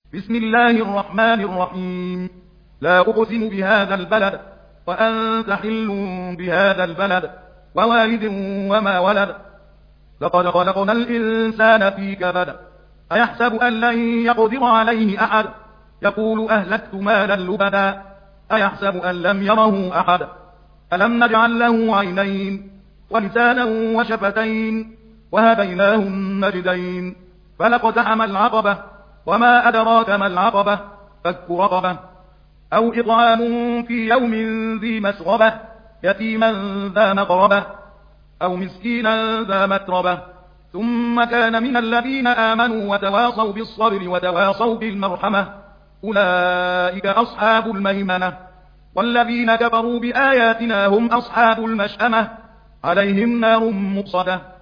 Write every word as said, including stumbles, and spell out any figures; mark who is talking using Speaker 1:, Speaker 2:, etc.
Speaker 1: بسم الله الرحمن الرحيم. لا أقسم بهذا البلد وأنت حل بهذا البلد ووالد وما ولد. لقد خلقنا الإنسان في كبد. أيحسب أن لن يقدر عليه أحد؟ يقول أهلكت مالا لبدا. أيحسب أن لم يره أحد؟ ألم نجعل له عينين ولسانا وشفتين وهديناه النجدين. فلاقتحم العقبة وما أدراك ما العقبة. فك رقبة أو إطعام في يوم ذي مسغبة يتيما ذا مقربة أو مسكينا ذا متربة ثم كان من الذين آمنوا وتواصوا بالصبر وتواصوا بالمرحمة أولئك أصحاب الميمنة. والذين كفروا بآياتنا هم أصحاب المشأمة عليهم نار مؤصدة.